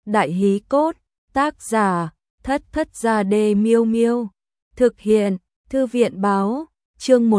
Đại hí cốt, tác giả, Thất Thất Gia Đê Miêu Miêu. Thực hiện, Thư viện báo, chương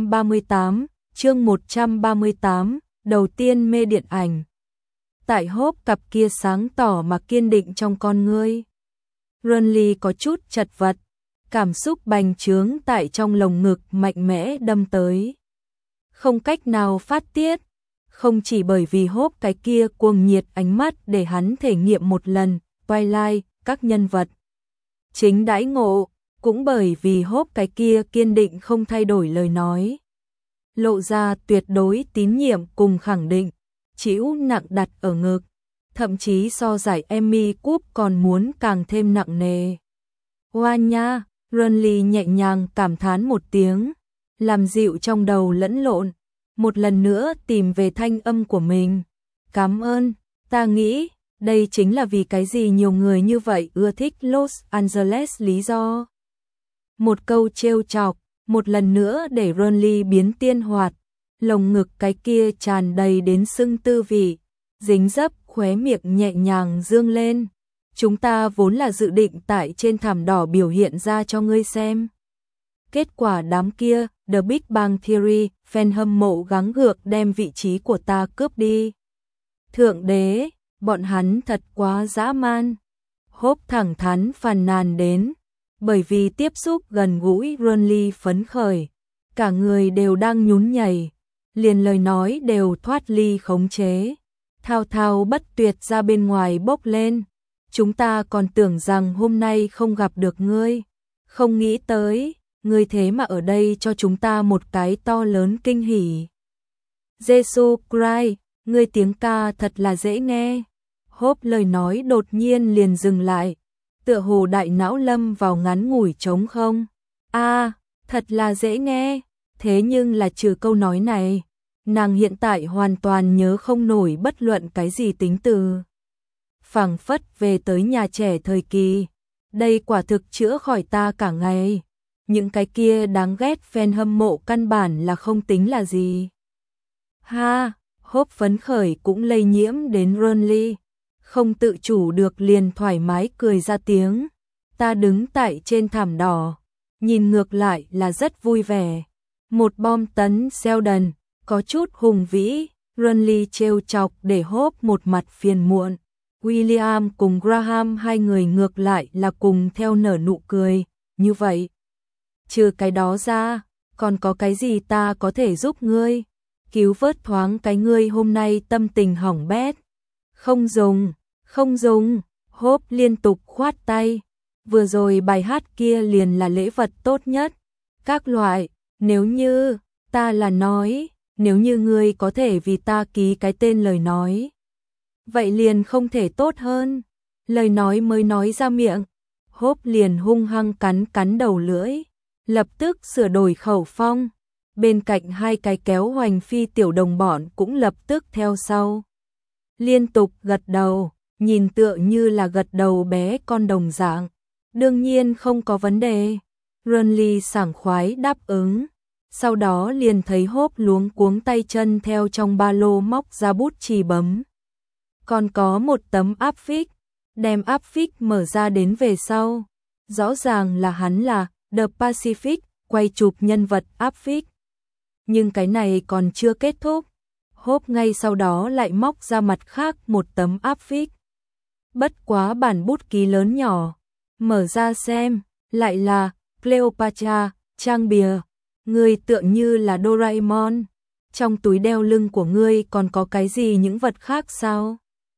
138, đầu tiên mê điện ảnh. Tại hốp cặp kia sáng tỏ mà kiên định trong con ngươi. Runly có chút chật vật, cảm xúc bành trướng tại trong lồng ngực mạnh mẽ đâm tới. Không cách nào phát tiết, không chỉ bởi vì hốp cái kia cuồng nhiệt ánh mắt để hắn thể nghiệm một lần, Twilight, các nhân vật. Chính đãi ngộ, cũng bởi vì hốp cái kia kiên định không thay đổi lời nói. Lộ ra tuyệt đối tín nhiệm cùng khẳng định, chịu nặng đặt ở ngực, thậm chí so giải Emmy Cúp còn muốn càng thêm nặng nề. Hoa nha, Runly nhẹ nhàng cảm thán một tiếng, làm dịu trong đầu lẫn lộn, một lần nữa tìm về thanh âm của mình. Cảm ơn, ta nghĩ, đây chính là vì cái gì nhiều người như vậy ưa thích Los Angeles lý do. Một câu trêu chọc, một lần nữa để Runly biến tiên hoạt, lồng ngực cái kia tràn đầy đến sưng tư vị, dính dấp khóe miệng nhẹ nhàng dương lên. Chúng ta vốn là dự định tại trên thảm đỏ biểu hiện ra cho ngươi xem. Kết quả đám kia, The Big Bang Theory, fan hâm mộ gắng gượng đem vị trí của ta cướp đi. Thượng đế, bọn hắn thật quá dã man. Hốp thẳng thắn phàn nàn đến, bởi vì tiếp xúc gần gũi Runly phấn khởi, cả người đều đang nhún nhảy, liền lời nói đều thoát ly khống chế, thao thao bất tuyệt ra bên ngoài bốc lên. Chúng ta còn tưởng rằng hôm nay không gặp được ngươi, không nghĩ tới, ngươi thế mà ở đây cho chúng ta một cái to lớn kinh hỉ. Jesus Christ, ngươi tiếng ca thật là dễ nghe. Hốp lời nói đột nhiên liền dừng lại, tựa hồ đại não lâm vào ngắn ngủi trống không. Thật là dễ nghe, thế nhưng là trừ câu nói này, nàng hiện tại hoàn toàn nhớ không nổi bất luận cái gì tính từ. Phảng phất về tới nhà trẻ thời kỳ, đây quả thực chữa khỏi ta cả ngày. Những cái kia đáng ghét fan hâm mộ căn bản là không tính là gì. Hốp phấn khởi cũng lây nhiễm đến Runly, không tự chủ được liền thoải mái cười ra tiếng. Ta đứng tại trên thảm đỏ, nhìn ngược lại là rất vui vẻ. Một bom tấn Sheldon, có chút hùng vĩ, Runly trêu chọc để hốp một mặt phiền muộn. William cùng Graham hai người ngược lại là cùng theo nở nụ cười, như vậy. Trừ cái đó ra, còn có cái gì ta có thể giúp ngươi? Cứu vớt thoáng cái ngươi hôm nay tâm tình hỏng bét. Không dùng, hốp liên tục khoát tay. Vừa rồi bài hát kia liền là lễ vật tốt nhất. Các loại, nếu như, ta là nói, nếu như ngươi có thể vì ta ký cái tên lời nói. Vậy liền không thể tốt hơn. Lời nói mới nói ra miệng, hốp liền hung hăng cắn đầu lưỡi, lập tức sửa đổi khẩu phong. Bên cạnh hai cái kéo hoành phi tiểu đồng bọn cũng lập tức theo sau. Liên tục gật đầu, nhìn tựa như là gật đầu bé con đồng dạng. Đương nhiên không có vấn đề. Runly sảng khoái đáp ứng. Sau đó liền thấy hốp luống cuống tay chân theo trong ba lô móc ra bút chì bấm. Còn có một tấm áp phích, đem áp phích mở ra đến về sau. Rõ ràng là hắn là The Pacific, quay chụp nhân vật áp phích. Nhưng cái này còn chưa kết thúc. Hốp ngay sau đó lại móc ra mặt khác một tấm áp phích. Bất quá bản bút ký lớn nhỏ. Mở ra xem, lại là Cleopatra, trang bìa. Ngươi tựa như là Doraemon. Trong túi đeo lưng của ngươi còn có cái gì những vật khác sao?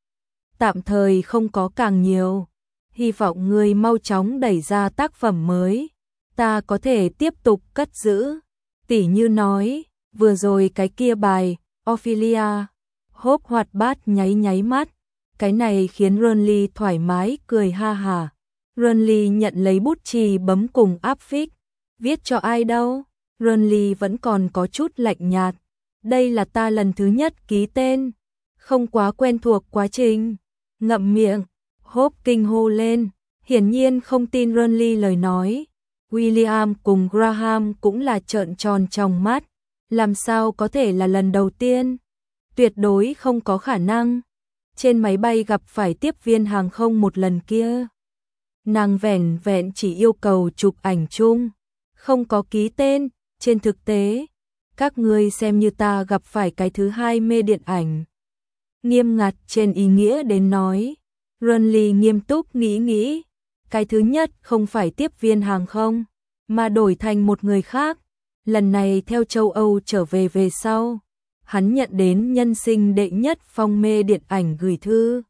Tạm thời không có càng nhiều. Hy vọng ngươi mau chóng đẩy ra tác phẩm mới. Ta có thể tiếp tục cất giữ. Tỉ như nói, vừa rồi cái kia bài, Ophelia. Hốp hoạt bát nháy mắt. Cái này khiến Runly thoải mái cười ha hà. Runly nhận lấy bút chì bấm cùng áp phích. Viết cho ai đâu? Runly vẫn còn có chút lạnh nhạt. Đây là ta lần thứ nhất ký tên. Không quá quen thuộc quá trình. Ngậm miệng, hốp kinh hô lên. Hiển nhiên không tin Runly lời nói. William cùng Graham cũng là trợn tròn trong mắt. Làm sao có thể là lần đầu tiên? Tuyệt đối không có khả năng. trên máy bay gặp phải tiếp viên hàng không một lần kia. Nàng vẻn vẹn chỉ yêu cầu chụp ảnh chung, không có ký tên, trên thực tế, các ngươi xem như ta gặp phải cái thứ hai mê điện ảnh. Nghiêm ngặt trên ý nghĩa đến nói, Runly nghiêm túc nghĩ, cái thứ nhất không phải tiếp viên hàng không, mà đổi thành một người khác, lần này theo châu Âu trở về sau. Hắn nhận đến nhân sinh đệ nhất phong mê điện ảnh gửi thư.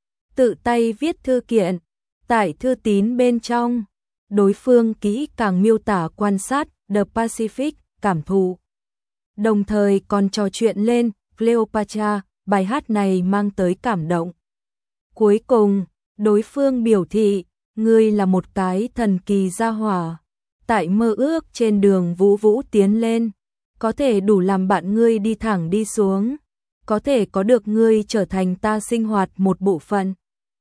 Tự tay viết thư kiện, tại thư tín bên trong, đối phương kỹ càng miêu tả quan sát The Pacific, cảm thụ. Đồng thời còn trò chuyện lên Cleopatra, bài hát này mang tới cảm động. Cuối cùng, đối phương biểu thị, ngươi là một cái thần kỳ gia hỏa, tại mơ ước trên đường vũ tiến lên. Có thể đủ làm bạn ngươi đi thẳng đi xuống, có thể có được ngươi trở thành ta sinh hoạt một bộ phận.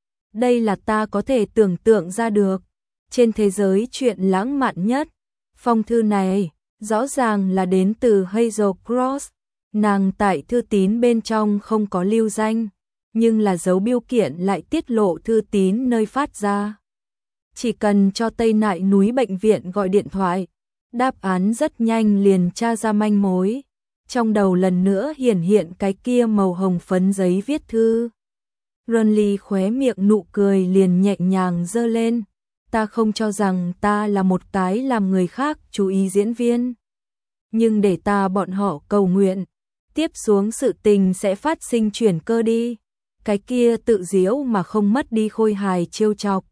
Đây là ta có thể tưởng tượng ra được, trên thế giới chuyện lãng mạn nhất. Phong thư này, rõ ràng là đến từ Hazel Cross, nàng tại thư tín bên trong không có lưu danh, nhưng là dấu bưu kiện lại tiết lộ thư tín nơi phát ra. Chỉ cần cho Tây Nại núi bệnh viện gọi điện thoại, đáp án rất nhanh liền tra ra manh mối. Trong đầu lần nữa hiện cái kia màu hồng phấn giấy viết thư. Runly khóe miệng nụ cười liền nhẹ nhàng giơ lên. Ta không cho rằng ta là một cái làm người khác chú ý diễn viên. Nhưng để ta bọn họ cầu nguyện, tiếp xuống sự tình sẽ phát sinh chuyển cơ đi. Cái kia tự giễu mà không mất đi khôi hài trêu chọc.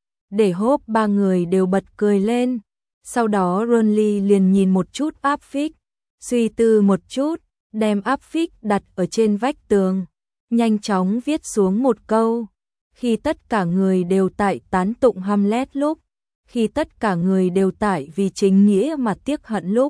Để Hope ba người đều bật cười lên. Sau đó Runly liền nhìn một chút áp phích, suy tư một chút, đem áp phích đặt ở trên vách tường, nhanh chóng viết xuống một câu. Khi tất cả người đều tại tán tụng Hamlet lúc, khi tất cả người đều tại vì chính nghĩa mà tiếc hận lúc.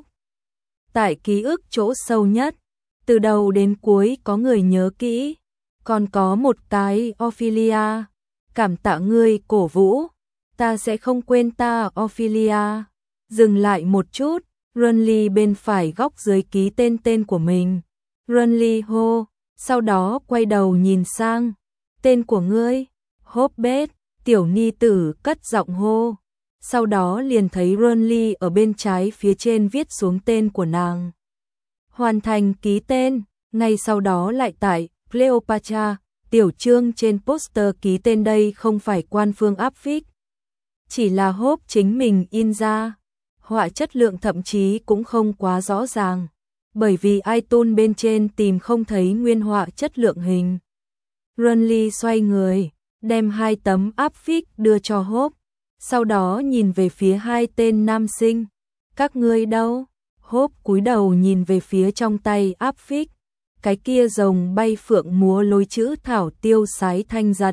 Tại ký ức chỗ sâu nhất, từ đầu đến cuối có người nhớ kỹ, còn có một cái Ophelia, cảm tạ ngươi cổ vũ, ta sẽ không quên ta Ophelia. Dừng lại một chút, Runly bên phải góc dưới ký tên của mình. Runly hô, sau đó quay đầu nhìn sang. Tên của ngươi? Hobbit, tiểu ni tử cất giọng hô. Sau đó liền thấy Runly ở bên trái phía trên viết xuống tên của nàng. Hoàn thành ký tên, ngay sau đó lại tại Cleopatra, tiểu chương trên poster ký tên đây không phải quan phương áp phích. Chỉ là Hope chính mình in ra. Họa chất lượng thậm chí cũng không quá rõ ràng, bởi vì iTunes bên trên tìm không thấy nguyên họa chất lượng hình. Runly xoay người, đem hai tấm áp phích đưa cho Hope, sau đó nhìn về phía hai tên nam sinh. Các ngươi đâu? Hope cúi đầu nhìn về phía trong tay áp phích, cái kia rồng bay phượng múa lối chữ thảo tiêu sái thanh giật.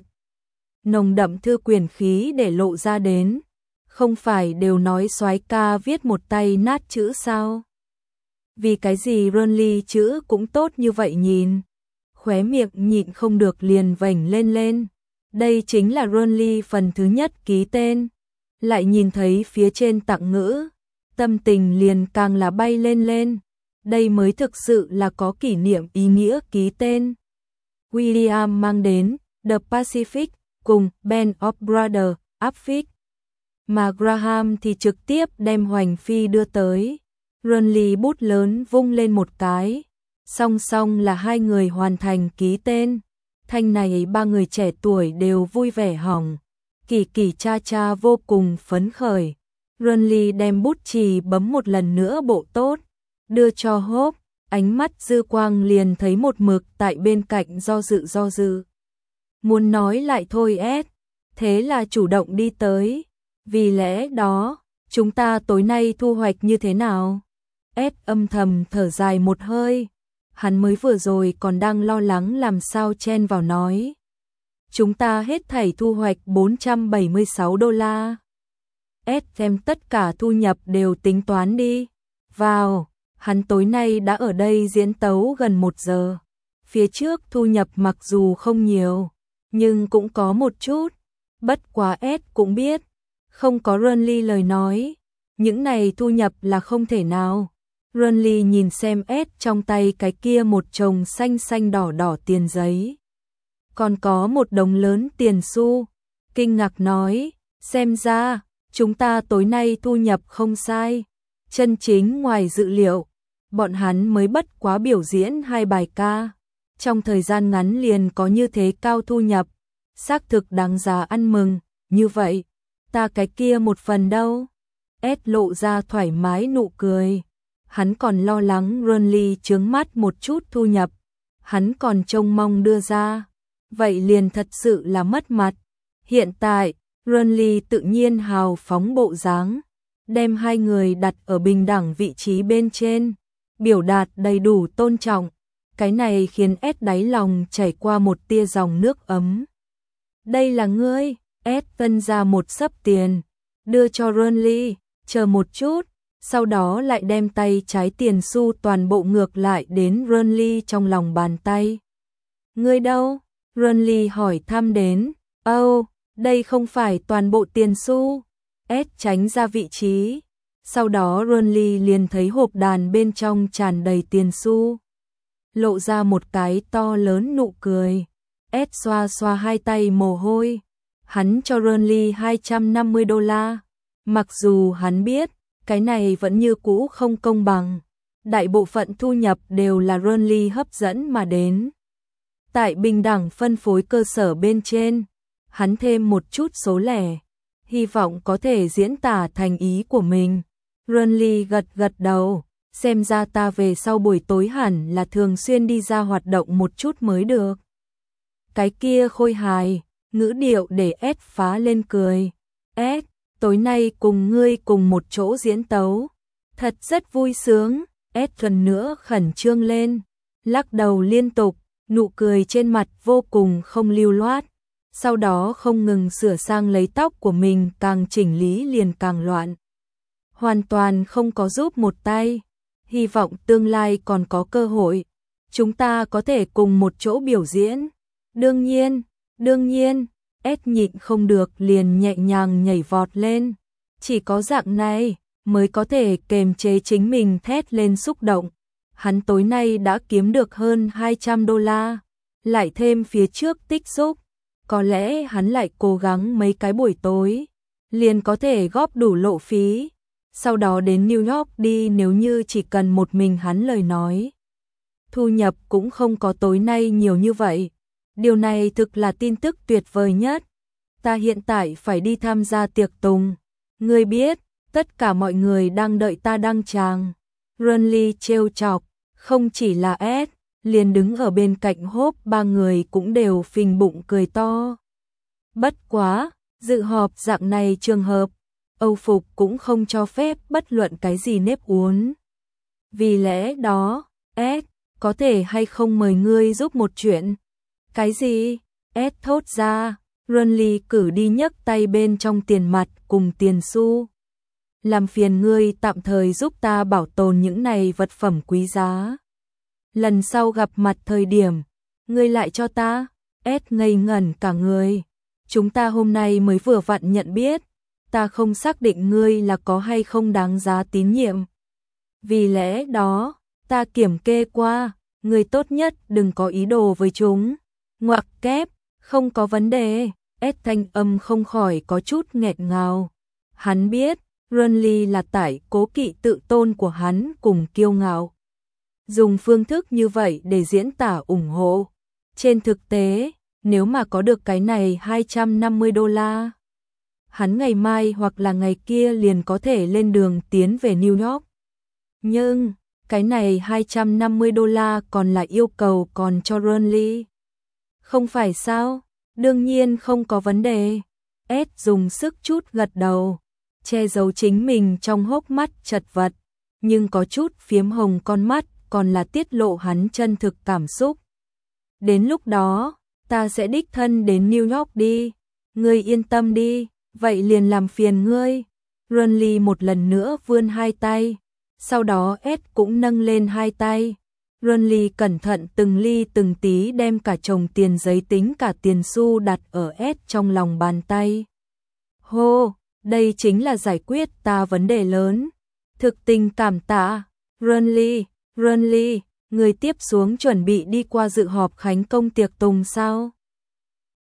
Nồng đậm thư quyền khí để lộ ra đến. Không phải đều nói soái ca viết một tay nát chữ sao? Vì cái gì Runly chữ cũng tốt như vậy nhìn? Khóe miệng nhịn không được liền vểnh lên. Đây chính là Runly phần thứ nhất ký tên. Lại nhìn thấy phía trên tặng ngữ, tâm tình liền càng là bay lên. Đây mới thực sự là có kỷ niệm ý nghĩa ký tên. William mang đến The Pacific cùng Band of Brothers, áp phích. Mà Graham thì trực tiếp đem hoành phi đưa tới. Runly bút lớn vung lên một cái. Song song là hai người hoàn thành ký tên. Thanh này ba người trẻ tuổi đều vui vẻ hỏng. Kỳ cha vô cùng phấn khởi. Runly đem bút chì bấm một lần nữa bộ tốt. Đưa cho Hope. Ánh mắt dư quang liền thấy một mực tại bên cạnh do dự. Muốn nói lại thôi Ed. Thế là chủ động đi tới. Vì lẽ đó, chúng ta tối nay thu hoạch như thế nào? Ed âm thầm thở dài một hơi. Hắn mới vừa rồi còn đang lo lắng làm sao chen vào nói. Chúng ta hết thảy thu hoạch $476. Ed xem tất cả thu nhập đều tính toán đi. Vào, hắn tối nay đã ở đây diễn tấu gần 1 giờ. Phía trước thu nhập mặc dù không nhiều, nhưng cũng có một chút. Bất quá Ed cũng biết. Không có Runly lời nói, những này thu nhập là không thể nào. Runly nhìn xem Ed trong tay cái kia một chồng xanh đỏ tiền giấy. còn có một đống lớn tiền xu. Kinh ngạc nói, xem ra, chúng ta tối nay thu nhập không sai. Chân chính ngoài dự liệu, bọn hắn mới bất quá biểu diễn 2 bài ca. Trong thời gian ngắn liền có như thế cao thu nhập, xác thực đáng giá ăn mừng, như vậy, ta cái kia một phần đâu? Ed lộ ra thoải mái nụ cười. Hắn còn lo lắng Runly chướng mắt một chút thu nhập, hắn còn trông mong đưa ra. Vậy liền thật sự là mất mặt. Hiện tại, Runly tự nhiên hào phóng bộ dáng, đem hai người đặt ở bình đẳng vị trí bên trên, biểu đạt đầy đủ tôn trọng. Cái này khiến Ed đáy lòng chảy qua một tia dòng nước ấm. Đây là ngươi. Ed tân ra một xấp tiền, đưa cho Runly, chờ một chút, sau đó lại đem tay trái tiền xu toàn bộ ngược lại đến Runly trong lòng bàn tay. Ngươi đâu? Runly hỏi thăm đến. Đây không phải toàn bộ tiền xu. Ed tránh ra vị trí. Sau đó Runly liền thấy hộp đàn bên trong tràn đầy tiền xu. Lộ ra một cái to lớn nụ cười. Ed xoa xoa hai tay mồ hôi. Hắn cho Runly $250. Mặc dù hắn biết, cái này vẫn như cũ không công bằng. Đại bộ phận thu nhập đều là Runly hấp dẫn mà đến. Tại bình đẳng phân phối cơ sở bên trên, hắn thêm một chút số lẻ, hy vọng có thể diễn tả thành ý của mình. Runly gật gật đầu, xem ra ta về sau buổi tối hẳn là thường xuyên đi ra hoạt động một chút mới được. Cái kia khôi hài, ngữ điệu để Ed phá lên cười. Ed, tối nay cùng ngươi cùng một chỗ diễn tấu, thật rất vui sướng. Ed lần nữa khẩn trương lên, lắc đầu liên tục, nụ cười trên mặt vô cùng không lưu loát. Sau đó không ngừng sửa sang lấy tóc của mình, càng chỉnh lý liền càng loạn. Hoàn toàn không có giúp một tay. Hy vọng tương lai còn có cơ hội, chúng ta có thể cùng một chỗ biểu diễn. Đương nhiên, Ed nhịn không được liền nhẹ nhàng nhảy vọt lên. Chỉ có dạng này mới có thể kềm chế chính mình thét lên xúc động. Hắn tối nay đã kiếm được hơn $200, lại thêm phía trước tích xúc. Có lẽ hắn lại cố gắng mấy cái buổi tối, liền có thể góp đủ lộ phí. Sau đó đến New York đi, nếu như chỉ cần một mình hắn lời nói. Thu nhập cũng không có tối nay nhiều như vậy. Điều này thực là tin tức tuyệt vời nhất. Ta hiện tại phải đi tham gia tiệc tùng. Ngươi biết, tất cả mọi người đang đợi ta đăng tràng. Runly trêu chọc, không chỉ là Ed, liền đứng ở bên cạnh Hope, ba người cũng đều phình bụng cười to. Bất quá, dự họp dạng này trường hợp, Âu phục cũng không cho phép bất luận cái gì nếp uốn. Vì lẽ đó, Ed, có thể hay không mời ngươi giúp một chuyện? Cái gì? Ed thốt ra. Runly cử đi nhấc tay bên trong tiền mặt cùng tiền xu. Làm phiền ngươi tạm thời giúp ta bảo tồn những này vật phẩm quý giá. Lần sau gặp mặt thời điểm, ngươi lại cho ta. Ed ngây ngẩn cả người. Chúng ta hôm nay mới vừa vặn nhận biết, ta không xác định ngươi là có hay không đáng giá tín nhiệm. Vì lẽ đó, ta kiểm kê qua, ngươi tốt nhất đừng có ý đồ với chúng. Ngoặc kép, không có vấn đề. Ed thanh âm không khỏi có chút nghẹt ngào. Hắn biết, Runly là tại cố kỵ tự tôn của hắn cùng kiêu ngạo. Dùng phương thức như vậy để diễn tả ủng hộ. Trên thực tế, nếu mà có được cái này $250, hắn ngày mai hoặc là ngày kia liền có thể lên đường tiến về New York. Nhưng, cái này $250 còn là yêu cầu còn cho Runly. Không phải sao? Đương nhiên không có vấn đề. Ed dùng sức chút gật đầu, che giấu chính mình trong hốc mắt chật vật, nhưng có chút phiếm hồng con mắt còn là tiết lộ hắn chân thực cảm xúc. Đến lúc đó, ta sẽ đích thân đến New York đi. Ngươi yên tâm đi, vậy liền làm phiền ngươi. Runly một lần nữa vươn hai tay, sau đó Ed cũng nâng lên hai tay. Runly cẩn thận từng ly từng tí đem cả chồng tiền giấy tính cả tiền xu đặt ở Ed trong lòng bàn tay. Hô, đây chính là giải quyết ta vấn đề lớn. Thực tình cảm tạ. Runly, người tiếp xuống chuẩn bị đi qua dự họp khánh công tiệc tùng sao?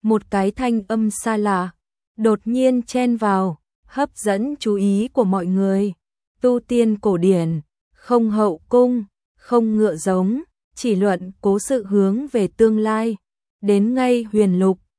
Một cái thanh âm xa lạ đột nhiên chen vào, hấp dẫn chú ý của mọi người. Tu tiên cổ điển, không hậu cung, không ngựa giống, chỉ luận cố sự hướng về tương lai. Đến ngay huyền lục,